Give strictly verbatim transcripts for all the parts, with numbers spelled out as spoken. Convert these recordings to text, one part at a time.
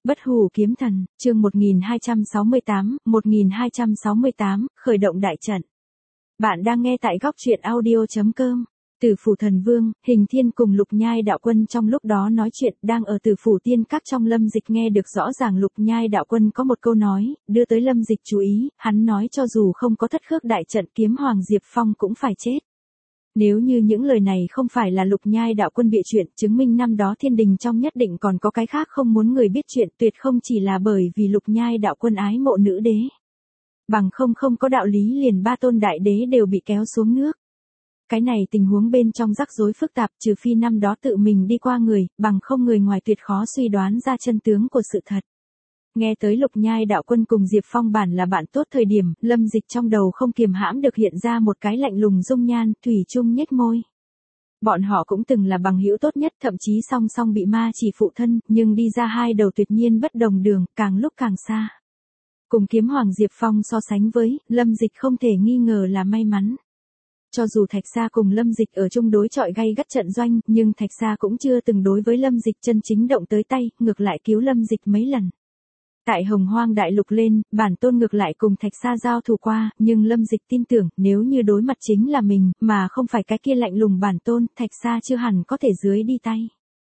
Bất hủ kiếm thần, chương một nghìn hai trăm sáu mươi tám, một nghìn hai trăm sáu mươi tám, khởi động đại trận. Bạn đang nghe tại góc truyện audio chấm com. Tử phủ thần vương, Hình Thiên cùng Lục Nhai đạo quân trong lúc đó nói chuyện, đang ở Tử phủ tiên các trong Lâm Dịch nghe được rõ ràng Lục Nhai đạo quân có một câu nói, đưa tới Lâm Dịch chú ý, hắn nói cho dù không có thất khước đại trận kiếm hoàng Diệp Phong cũng phải chết. Nếu như những lời này không phải là Lục Nhai đạo quân bịa chuyện, chứng minh năm đó thiên đình trong nhất định còn có cái khác không muốn người biết chuyện, tuyệt không chỉ là bởi vì Lục Nhai đạo quân ái mộ nữ đế. Bằng không không có đạo lý liền ba tôn đại đế đều bị kéo xuống nước. Cái này tình huống bên trong rắc rối phức tạp, trừ phi năm đó tự mình đi qua người, bằng không người ngoài tuyệt khó suy đoán ra chân tướng của sự thật. Nghe tới Lục Nhai đạo quân cùng Diệp Phong bản là bạn tốt thời điểm, Lâm Dịch trong đầu không kiềm hãm được hiện ra một cái lạnh lùng dung nhan, thủy chung nhếch môi. Bọn họ cũng từng là bằng hữu tốt nhất, thậm chí song song bị ma chỉ phụ thân, nhưng đi ra hai đầu tuyệt nhiên bất đồng đường, càng lúc càng xa. Cùng kiếm hoàng Diệp Phong so sánh với, Lâm Dịch không thể nghi ngờ là may mắn. Cho dù Thạch Sa cùng Lâm Dịch ở chung đối chọi gay gắt trận doanh, nhưng Thạch Sa cũng chưa từng đối với Lâm Dịch chân chính động tới tay, ngược lại cứu Lâm Dịch mấy lần. Tại Hồng Hoang Đại Lục lên, bản tôn ngược lại cùng Thạch Sa giao thủ qua, nhưng Lâm Dịch tin tưởng, nếu như đối mặt chính là mình, mà không phải cái kia lạnh lùng bản tôn, Thạch Sa chưa hẳn có thể dưới đi tay.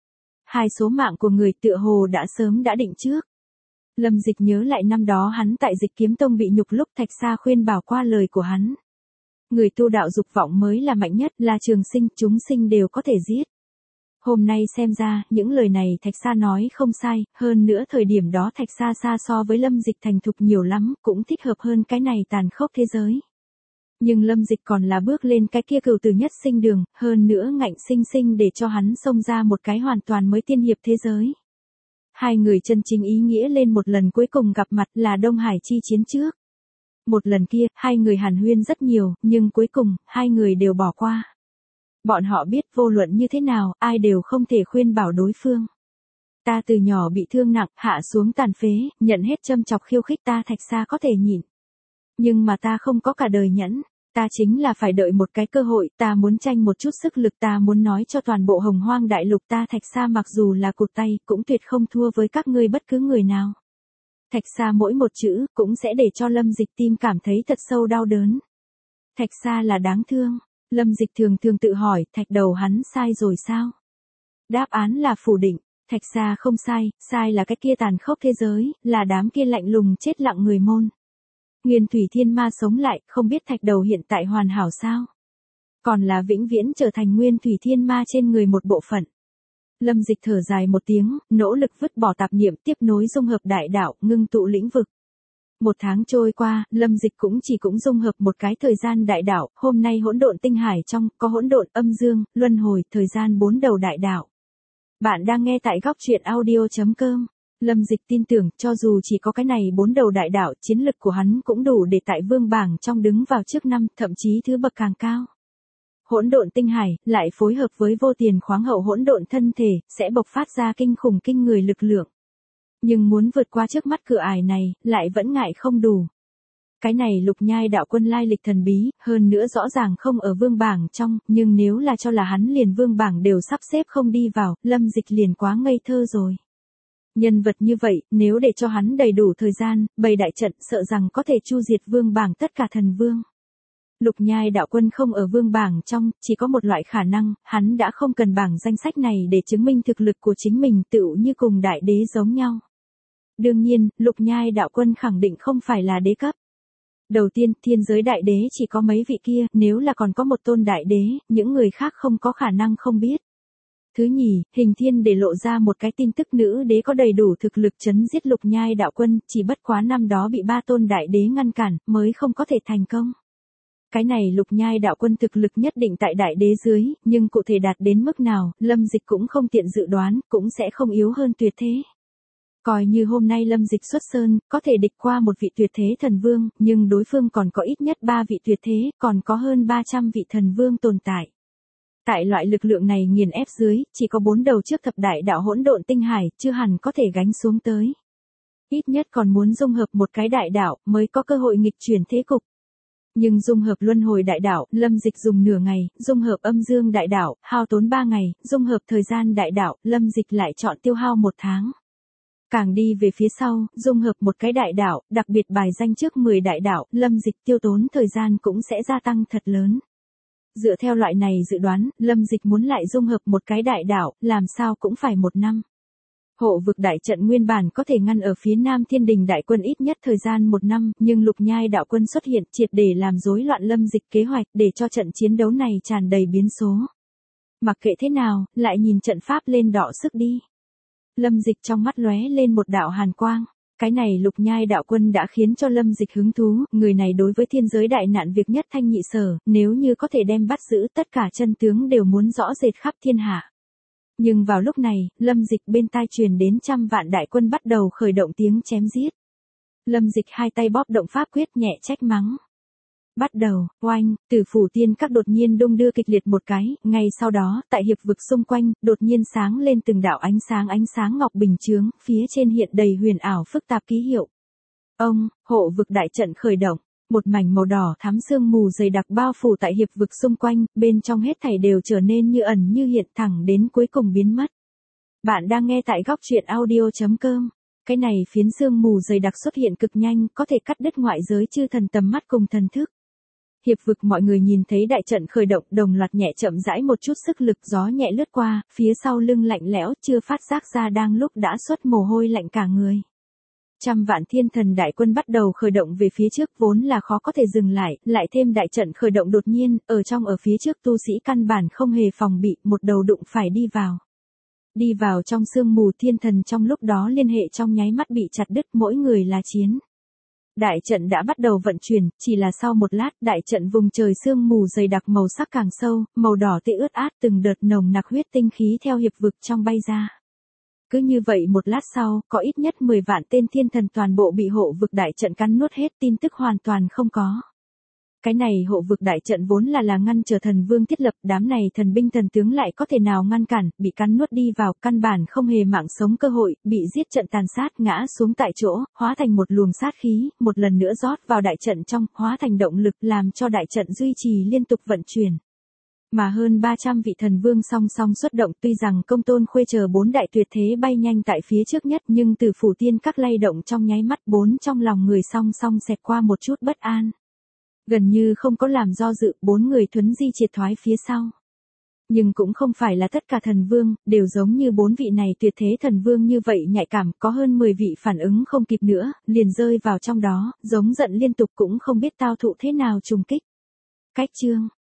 Hai số mạng của người tựa hồ đã sớm đã định trước. Lâm Dịch nhớ lại năm đó hắn tại Dịch Kiếm Tông bị nhục lúc Thạch Sa khuyên bảo qua lời của hắn. Người tu đạo dục vọng mới là mạnh nhất, là trường sinh, chúng sinh đều có thể giết. Hôm nay xem ra, những lời này Thạch Sa nói không sai, hơn nữa thời điểm đó Thạch Sa xa so với Lâm Dịch thành thục nhiều lắm, cũng thích hợp hơn cái này tàn khốc thế giới. Nhưng Lâm Dịch còn là bước lên cái kia cửu tử nhất sinh đường, hơn nữa ngạnh sinh sinh để cho hắn xông ra một cái hoàn toàn mới tiên hiệp thế giới. Hai người chân chính ý nghĩa lên một lần cuối cùng gặp mặt là Đông Hải chi chiến trước. Một lần kia, hai người hàn huyên rất nhiều, nhưng cuối cùng, hai người đều bỏ qua. Bọn họ biết vô luận như thế nào, ai đều không thể khuyên bảo đối phương. Ta từ nhỏ bị thương nặng, hạ xuống tàn phế, nhận hết châm chọc khiêu khích ta Thạch Sa có thể nhịn. Nhưng mà ta không có cả đời nhẫn, ta chính là phải đợi một cái cơ hội, ta muốn tranh một chút sức lực, ta muốn nói cho toàn bộ Hồng Hoang Đại Lục ta Thạch Sa mặc dù là cụt tay, cũng tuyệt không thua với các ngươi bất cứ người nào. Thạch Sa mỗi một chữ, cũng sẽ để cho Lâm Dịch tim cảm thấy thật sâu đau đớn. Thạch Sa là đáng thương. Lâm Dịch thường thường tự hỏi, Thạch đầu hắn sai rồi sao? Đáp án là phủ định, Thạch Sa không sai, sai là cái kia tàn khốc thế giới, là đám kia lạnh lùng chết lặng người môn. Nguyên Thủy Thiên Ma sống lại, không biết Thạch đầu hiện tại hoàn hảo sao? Còn là vĩnh viễn trở thành Nguyên Thủy Thiên Ma trên người một bộ phận. Lâm Dịch thở dài một tiếng, nỗ lực vứt bỏ tạp niệm, tiếp nối dung hợp đại đạo, ngưng tụ lĩnh vực. Một tháng trôi qua, Lâm Dịch cũng chỉ cũng dung hợp một cái thời gian đại đạo, hôm nay hỗn độn tinh hải trong, có hỗn độn, âm dương, luân hồi, thời gian bốn đầu đại đạo. Bạn đang nghe tại góc truyện audio chấm com. Lâm Dịch tin tưởng, cho dù chỉ có cái này bốn đầu đại đạo, chiến lực của hắn cũng đủ để tại vương bảng trong đứng vào trước năm, thậm chí thứ bậc càng cao. Hỗn độn tinh hải, lại phối hợp với vô tiền khoáng hậu hỗn độn thân thể, sẽ bộc phát ra kinh khủng kinh người lực lượng. Nhưng muốn vượt qua trước mắt cửa ải này, lại vẫn ngại không đủ. Cái này Lục Nhai đạo quân lai lịch thần bí, hơn nữa rõ ràng không ở vương bảng trong, nhưng nếu là cho là hắn liền vương bảng đều sắp xếp không đi vào, Lâm Dịch liền quá ngây thơ rồi. Nhân vật như vậy, nếu để cho hắn đầy đủ thời gian, bày đại trận sợ rằng có thể chu diệt vương bảng tất cả thần vương. Lục Nhai đạo quân không ở vương bảng trong, chỉ có một loại khả năng, hắn đã không cần bảng danh sách này để chứng minh thực lực của chính mình tựu như cùng đại đế giống nhau. Đương nhiên, Lục Nhai đạo quân khẳng định không phải là đế cấp. Đầu tiên, thiên giới đại đế chỉ có mấy vị kia, nếu là còn có một tôn đại đế, những người khác không có khả năng không biết. Thứ nhì, Hình Thiên để lộ ra một cái tin tức nữ đế có đầy đủ thực lực chấn giết Lục Nhai đạo quân, chỉ bất quá năm đó bị ba tôn đại đế ngăn cản, mới không có thể thành công. Cái này Lục Nhai đạo quân thực lực nhất định tại đại đế dưới, nhưng cụ thể đạt đến mức nào, Lâm Dịch cũng không tiện dự đoán, cũng sẽ không yếu hơn tuyệt thế. Coi như hôm nay Lâm Dịch xuất sơn, có thể địch qua một vị tuyệt thế thần vương, nhưng đối phương còn có ít nhất ba vị tuyệt thế, còn có hơn ba trăm vị thần vương tồn tại. Tại loại lực lượng này nghiền ép dưới, chỉ có bốn đầu trước thập đại đạo hỗn độn tinh hải, chưa hẳn có thể gánh xuống tới. Ít nhất còn muốn dung hợp một cái đại đạo, mới có cơ hội nghịch chuyển thế cục. Nhưng dung hợp luân hồi đại đạo, Lâm Dịch dùng nửa ngày, dung hợp âm dương đại đạo, hao tốn ba ngày, dung hợp thời gian đại đạo, Lâm Dịch lại chọn tiêu hao một tháng. Càng đi về phía sau, dung hợp một cái đại đạo, đặc biệt bài danh trước mười đại đạo, Lâm Dịch tiêu tốn thời gian cũng sẽ gia tăng thật lớn. Dựa theo loại này dự đoán, Lâm Dịch muốn lại dung hợp một cái đại đạo, làm sao cũng phải một năm. Hộ vực đại trận nguyên bản có thể ngăn ở phía Nam Thiên Đình đại quân ít nhất thời gian một năm, nhưng Lục Nhai đạo quân xuất hiện triệt để làm rối loạn Lâm Dịch kế hoạch để cho trận chiến đấu này tràn đầy biến số. Mặc kệ thế nào, lại nhìn trận pháp lên đọ sức đi. Lâm Dịch trong mắt lóe lên một đạo hàn quang. Cái này Lục Nhai đạo quân đã khiến cho Lâm Dịch hứng thú, người này đối với thiên giới đại nạn việc nhất thanh nhị sở, nếu như có thể đem bắt giữ tất cả chân tướng đều muốn rõ rệt khắp thiên hạ. Nhưng vào lúc này, Lâm Dịch bên tai truyền đến trăm vạn đại quân bắt đầu khởi động tiếng chém giết. Lâm Dịch hai tay bóp động pháp quyết nhẹ trách mắng. Bắt đầu, oanh, Tử Phủ Tiên Các đột nhiên đung đưa kịch liệt một cái, ngay sau đó, tại hiệp vực xung quanh, đột nhiên sáng lên từng đạo ánh sáng ánh sáng ngọc bình chướng, phía trên hiện đầy huyền ảo phức tạp ký hiệu. Ông, hộ vực đại trận khởi động, một mảnh màu đỏ thắm sương mù dày đặc bao phủ tại hiệp vực xung quanh, bên trong hết thảy đều trở nên như ẩn như hiện thẳng đến cuối cùng biến mất. Bạn đang nghe tại góc truyện audio chấm com. Cái này phiến sương mù dày đặc xuất hiện cực nhanh, có thể cắt đứt ngoại giới chư thần tầm mắt cùng thần thức. Hiệp vực mọi người nhìn thấy đại trận khởi động, đồng loạt nhẹ chậm rãi một chút sức lực, gió nhẹ lướt qua, phía sau lưng lạnh lẽo, chưa phát giác ra đang lúc đã xuất mồ hôi lạnh cả người. Trăm vạn thiên thần đại quân bắt đầu khởi động về phía trước, vốn là khó có thể dừng lại, lại thêm đại trận khởi động đột nhiên, ở trong ở phía trước tu sĩ căn bản không hề phòng bị, một đầu đụng phải đi vào. Đi vào trong sương mù, thiên thần trong lúc đó liên hệ trong nháy mắt bị chặt đứt, mỗi người là chiến. Đại trận đã bắt đầu vận chuyển, chỉ là sau một lát, đại trận vùng trời sương mù dày đặc màu sắc càng sâu, màu đỏ tươi ướt át, từng đợt nồng nặc huyết tinh khí theo hiệp vực trong bay ra. Cứ như vậy một lát sau, có ít nhất mười vạn tên thiên thần toàn bộ bị hộ vực đại trận cắn nuốt hết, tin tức hoàn toàn không có. Cái này hộ vực đại trận vốn là là ngăn trở thần vương thiết lập, đám này thần binh thần tướng lại có thể nào ngăn cản, bị cắn nuốt đi vào, căn bản không hề mạng sống cơ hội, bị giết trận tàn sát, ngã xuống tại chỗ, hóa thành một luồng sát khí, một lần nữa rót vào đại trận trong, hóa thành động lực làm cho đại trận duy trì liên tục vận chuyển. Mà hơn ba trăm vị thần vương song song xuất động, tuy rằng Công Tôn Khuê chờ bốn đại tuyệt thế bay nhanh tại phía trước nhất, nhưng Tử Phủ Tiên Các lay động trong nháy mắt, bốn trong lòng người song song xẹt qua một chút bất an. Gần như không có làm do dự, bốn người thuấn di triệt thoái phía sau. Nhưng cũng không phải là tất cả thần vương, đều giống như bốn vị này tuyệt thế thần vương như vậy nhạy cảm, có hơn mười vị phản ứng không kịp nữa, liền rơi vào trong đó, giống giận liên tục cũng không biết tao thụ thế nào trùng kích. Cách chương